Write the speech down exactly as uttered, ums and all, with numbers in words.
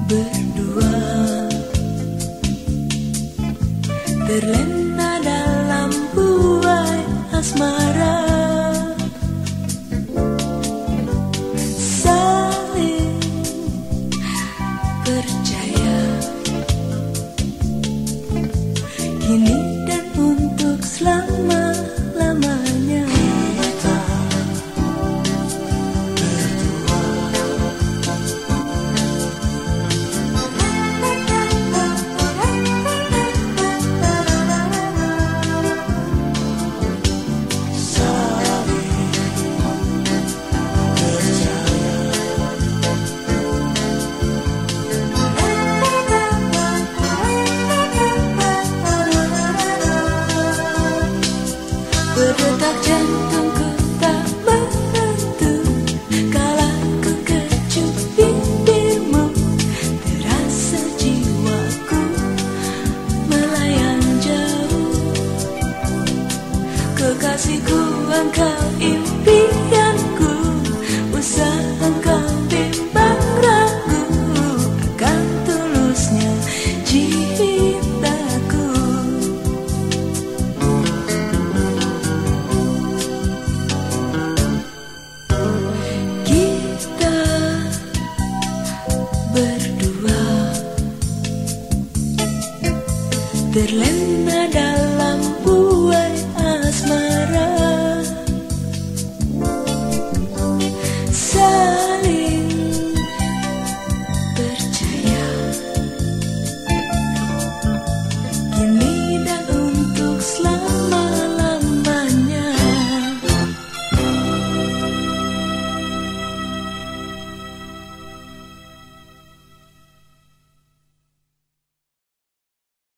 berdua terlena dalam buai asmara, saling percaya kini dan untuk selama-lamanya. Berdetak jantungku tak menentu kala ku kecup bibirmu, terasa jiwaku melayang jauh. Kekasihku, engkau impianku, usah engkau bimbang ragu akan tulusnya cintaku. Berdua terlena dalam bulan